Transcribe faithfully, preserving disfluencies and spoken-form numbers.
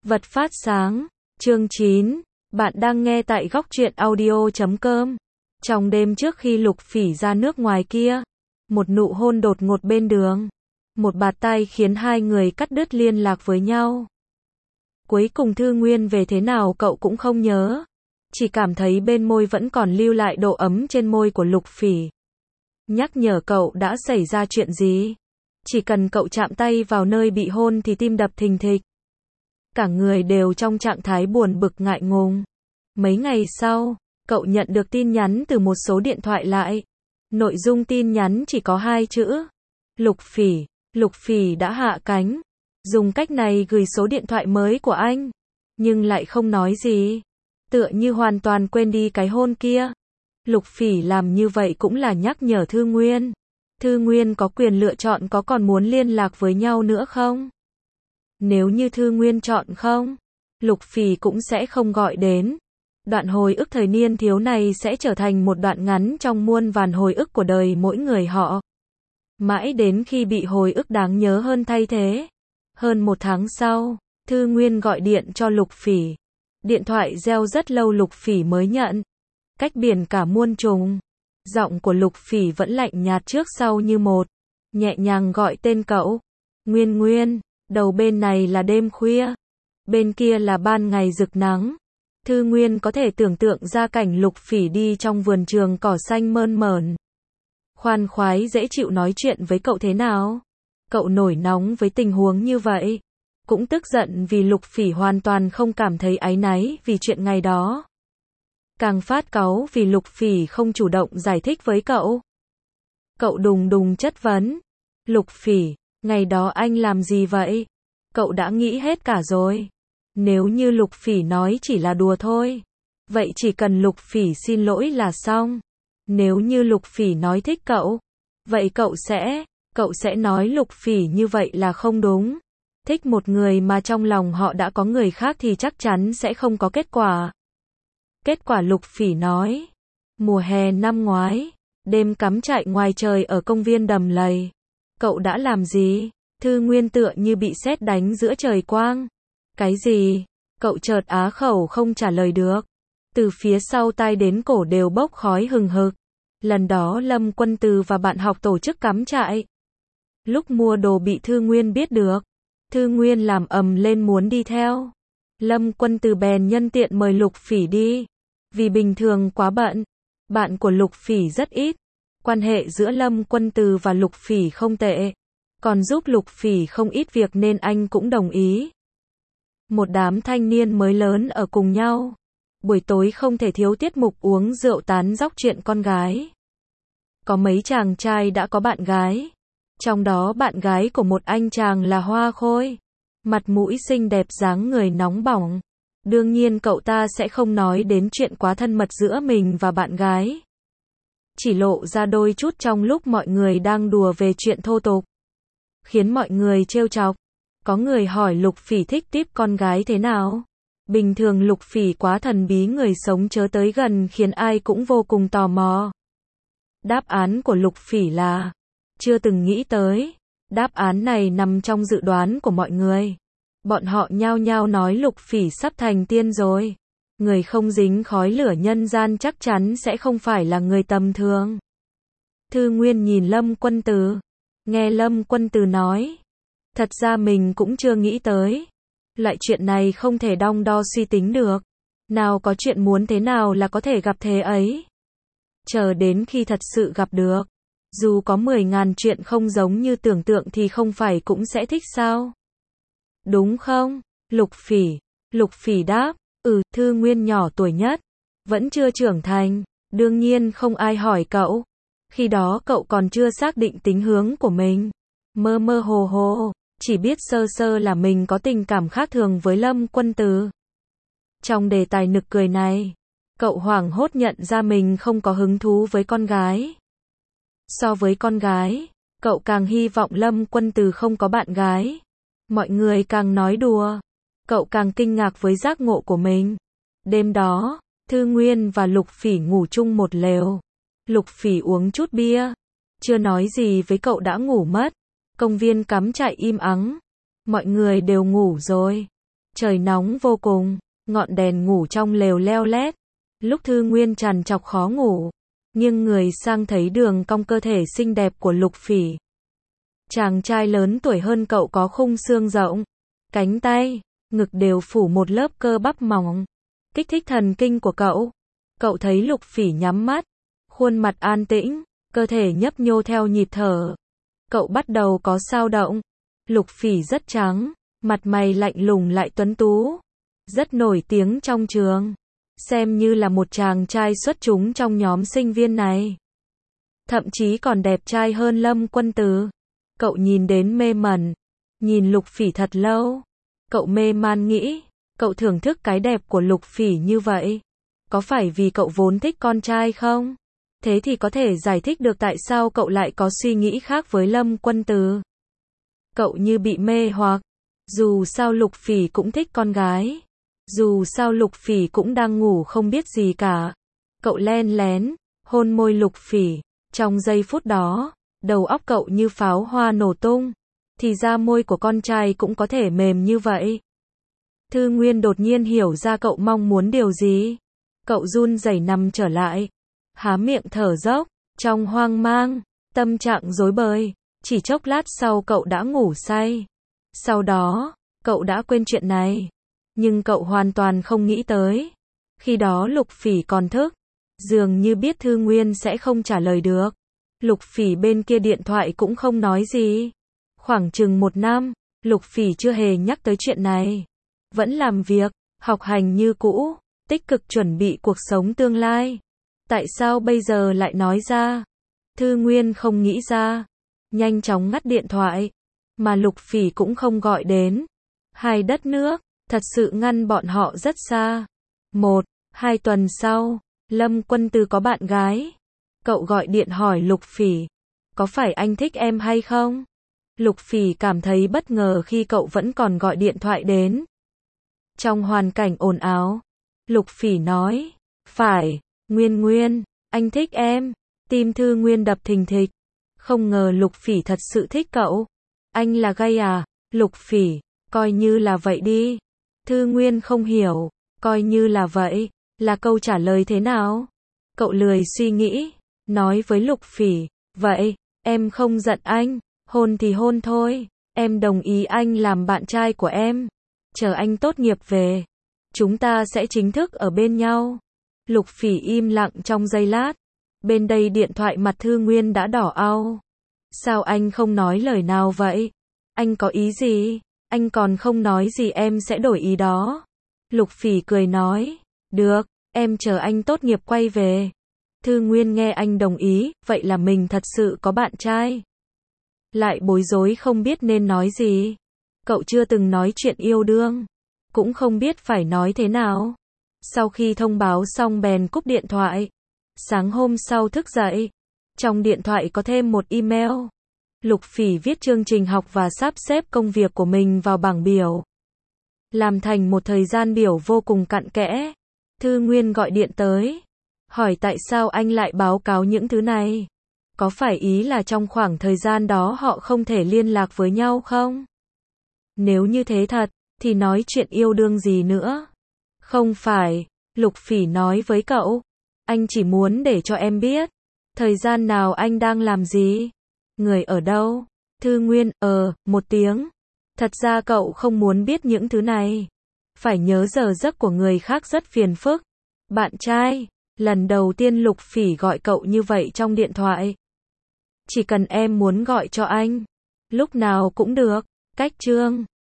Vật phát sáng, chương chín, bạn đang nghe tại góc truyện audio chấm com. Trong đêm trước khi Lục Phỉ ra nước ngoài kia, một nụ hôn đột ngột bên đường, một bạt tay khiến hai người cắt đứt liên lạc với nhau. Cuối cùng Thư Nguyên về thế nào cậu cũng không nhớ, chỉ cảm thấy bên môi vẫn còn lưu lại độ ấm trên môi của Lục Phỉ. Nhắc nhở cậu đã xảy ra chuyện gì. Chỉ cần cậu chạm tay vào nơi bị hôn thì tim đập thình thịch. Cả người đều trong trạng thái buồn bực ngại ngùng. Mấy ngày sau, cậu nhận được tin nhắn từ một số điện thoại lại. Nội dung tin nhắn chỉ có hai chữ. Lục Phỉ, Lục Phỉ đã hạ cánh. Dùng cách này gửi số điện thoại mới của anh. Nhưng lại không nói gì. Tựa như hoàn toàn quên đi cái hôn kia. Lục Phỉ làm như vậy cũng là nhắc nhở Thư Nguyên. Thư Nguyên có quyền lựa chọn có còn muốn liên lạc với nhau nữa không? Nếu như Thư Nguyên chọn không, Lục Phỉ cũng sẽ không gọi đến. Đoạn hồi ức thời niên thiếu này sẽ trở thành một đoạn ngắn trong muôn vàn hồi ức của đời mỗi người họ. Mãi đến khi bị hồi ức đáng nhớ hơn thay thế. Hơn một tháng sau, Thư Nguyên gọi điện cho Lục Phỉ. Điện thoại reo rất lâu Lục Phỉ mới nhận. Cách biển cả muôn trùng. Giọng của Lục Phỉ vẫn lạnh nhạt trước sau như một. Nhẹ nhàng gọi tên cậu. Nguyên Nguyên, đầu bên này là đêm khuya. Bên kia là ban ngày rực nắng. Thư Nguyên có thể tưởng tượng ra cảnh Lục Phỉ đi trong vườn trường cỏ xanh mơn mởn. Khoan khoái dễ chịu nói chuyện với cậu thế nào? Cậu nổi nóng với tình huống như vậy. Cũng tức giận vì Lục Phỉ hoàn toàn không cảm thấy áy náy vì chuyện ngày đó. Càng phát cáu vì Lục Phỉ không chủ động giải thích với cậu. Cậu đùng đùng chất vấn. Lục Phỉ, ngày đó anh làm gì vậy? Cậu đã nghĩ hết cả rồi. Nếu như Lục Phỉ nói chỉ là đùa thôi, vậy chỉ cần Lục Phỉ xin lỗi là xong. Nếu như Lục Phỉ nói thích cậu, vậy cậu sẽ, cậu sẽ nói Lục Phỉ như vậy là không đúng. Thích một người mà trong lòng họ đã có người khác thì chắc chắn sẽ không có kết quả. Kết quả Lục Phỉ nói. Mùa hè năm ngoái, đêm cắm trại ngoài trời ở công viên Đầm Lầy. Cậu đã làm gì? Thư Nguyên tựa như bị sét đánh giữa trời quang. Cái gì? Cậu chợt á khẩu không trả lời được. Từ phía sau tai đến cổ đều bốc khói hừng hực. Lần đó Lâm Quân Từ và bạn học tổ chức cắm trại. Lúc mua đồ bị Thư Nguyên biết được. Thư Nguyên làm ầm lên muốn đi theo. Lâm Quân Từ bèn nhân tiện mời Lục Phỉ đi. Vì bình thường quá bận, bạn của Lục Phỉ rất ít. Quan hệ giữa Lâm Quân Từ và Lục Phỉ không tệ. Còn giúp Lục Phỉ không ít việc nên anh cũng đồng ý. Một đám thanh niên mới lớn ở cùng nhau. Buổi tối không thể thiếu tiết mục uống rượu tán dóc chuyện con gái. Có mấy chàng trai đã có bạn gái. Trong đó bạn gái của một anh chàng là Hoa Khôi. Mặt mũi xinh đẹp dáng người nóng bỏng. Đương nhiên cậu ta sẽ không nói đến chuyện quá thân mật giữa mình và bạn gái. Chỉ lộ ra đôi chút trong lúc mọi người đang đùa về chuyện thô tục. Khiến mọi người trêu chọc. Có người hỏi Lục Phỉ thích tiếp con gái thế nào? Bình thường Lục Phỉ quá thần bí người sống chớ tới gần khiến ai cũng vô cùng tò mò. Đáp án của Lục Phỉ là chưa từng nghĩ tới. Đáp án này nằm trong dự đoán của mọi người. Bọn họ nhao nhao nói Lục Phỉ sắp thành tiên rồi. Người không dính khói lửa nhân gian chắc chắn sẽ không phải là người tầm thường. Thư Nguyên nhìn Lâm Quân Từ. Nghe Lâm Quân Từ nói. Thật ra mình cũng chưa nghĩ tới. Loại chuyện này không thể đong đo suy tính được. Nào có chuyện muốn thế nào là có thể gặp thế ấy. Chờ đến khi thật sự gặp được. Dù có mười ngàn chuyện không giống như tưởng tượng thì không phải cũng sẽ thích sao? Đúng không? Lục Phỉ. Lục Phỉ đáp. Ừ, Thư Nguyên nhỏ tuổi nhất. Vẫn chưa trưởng thành. Đương nhiên không ai hỏi cậu. Khi đó cậu còn chưa xác định tính hướng của mình. Mơ mơ hồ hồ. Chỉ biết sơ sơ là mình có tình cảm khác thường với Lâm Quân Từ. Trong đề tài nực cười này, cậu hoảng hốt nhận ra mình không có hứng thú với con gái. So với con gái, cậu càng hy vọng Lâm Quân Từ không có bạn gái. Mọi người càng nói đùa, cậu càng kinh ngạc với giác ngộ của mình. Đêm đó, Thư Nguyên và Lục Phỉ ngủ chung một lều. Lục Phỉ uống chút bia, chưa nói gì với cậu đã ngủ mất. Công viên cắm trại im ắng, mọi người đều ngủ rồi. Trời nóng vô cùng, ngọn đèn ngủ trong lều leo lét. Lúc Thư Nguyên trằn trọc khó ngủ, nghiêng người sang thấy đường cong cơ thể xinh đẹp của Lục Phỉ. Chàng trai lớn tuổi hơn cậu có khung xương rộng, cánh tay, ngực đều phủ một lớp cơ bắp mỏng, kích thích thần kinh của cậu. Cậu thấy Lục Phỉ nhắm mắt, khuôn mặt an tĩnh, cơ thể nhấp nhô theo nhịp thở. Cậu bắt đầu có xao động. Lục Phỉ rất trắng, mặt mày lạnh lùng lại tuấn tú, rất nổi tiếng trong trường, xem như là một chàng trai xuất chúng trong nhóm sinh viên này. Thậm chí còn đẹp trai hơn Lâm Quân Từ. Cậu nhìn đến mê mẩn, nhìn Lục Phỉ thật lâu. Cậu mê man nghĩ, cậu thưởng thức cái đẹp của Lục Phỉ như vậy, có phải vì cậu vốn thích con trai không? Thế thì có thể giải thích được tại sao cậu lại có suy nghĩ khác với Lâm Quân Từ. Cậu như bị mê hoặc, dù sao Lục Phỉ cũng thích con gái, dù sao Lục Phỉ cũng đang ngủ không biết gì cả. Cậu len lén hôn môi Lục Phỉ, trong giây phút đó, đầu óc cậu như pháo hoa nổ tung, thì ra môi của con trai cũng có thể mềm như vậy. Thư Nguyên đột nhiên hiểu ra cậu mong muốn điều gì. Cậu run rẩy nằm trở lại, há miệng thở dốc, trong hoang mang, tâm trạng rối bời. Chỉ chốc lát sau cậu đã ngủ say. Sau đó, cậu đã quên chuyện này. Nhưng cậu hoàn toàn không nghĩ tới. Khi đó Lục Phỉ còn thức, dường như biết Thư Nguyên sẽ không trả lời được. Lục Phỉ bên kia điện thoại cũng không nói gì. Khoảng chừng một năm, Lục Phỉ chưa hề nhắc tới chuyện này. Vẫn làm việc, học hành như cũ, tích cực chuẩn bị cuộc sống tương lai. Tại sao bây giờ lại nói ra? Thư Nguyên không nghĩ ra. Nhanh chóng ngắt điện thoại. Mà Lục Phỉ cũng không gọi đến. Hai đất nước, thật sự ngăn bọn họ rất xa. Một, hai tuần sau, Lâm Quân Từ có bạn gái. Cậu gọi điện hỏi Lục Phỉ, có phải anh thích em hay không? Lục Phỉ cảm thấy bất ngờ khi cậu vẫn còn gọi điện thoại đến. Trong hoàn cảnh ồn ào, Lục Phỉ nói, phải, Nguyên Nguyên, anh thích em. Tim Thư Nguyên đập thình thịch. Không ngờ Lục Phỉ thật sự thích cậu. Anh là gay à? Lục Phỉ, coi như là vậy đi. Thư Nguyên không hiểu, coi như là vậy, là câu trả lời thế nào? Cậu lười suy nghĩ, nói với Lục Phỉ, vậy, em không giận anh, hôn thì hôn thôi, em đồng ý anh làm bạn trai của em. Chờ anh tốt nghiệp về, chúng ta sẽ chính thức ở bên nhau. Lục Phỉ im lặng trong giây lát. Bên đây điện thoại mặt Thư Nguyên đã đỏ au. Sao anh không nói lời nào vậy? Anh có ý gì? Anh còn không nói gì em sẽ đổi ý đó. Lục Phỉ cười nói, được, em chờ anh tốt nghiệp quay về. Thư Nguyên nghe anh đồng ý, vậy là mình thật sự có bạn trai. Lại bối rối không biết nên nói gì. Cậu chưa từng nói chuyện yêu đương, cũng không biết phải nói thế nào. Sau khi thông báo xong bèn cúp điện thoại. Sáng hôm sau thức dậy, trong điện thoại có thêm một email. Lục Phỉ viết chương trình học và sắp xếp công việc của mình vào bảng biểu, làm thành một thời gian biểu vô cùng cặn kẽ. Thư Nguyên gọi điện tới, hỏi tại sao anh lại báo cáo những thứ này. Có phải ý là trong khoảng thời gian đó họ không thể liên lạc với nhau không? Nếu như thế thật, thì nói chuyện yêu đương gì nữa? Không phải, Lục Phỉ nói với cậu. Anh chỉ muốn để cho em biết, thời gian nào anh đang làm gì, người ở đâu. Thư Nguyên, ờ, một tiếng. Thật ra cậu không muốn biết những thứ này. Phải nhớ giờ giấc của người khác rất phiền phức. Bạn trai, lần đầu tiên Lục Phỉ gọi cậu như vậy trong điện thoại. Chỉ cần em muốn gọi cho anh, lúc nào cũng được. Cách chương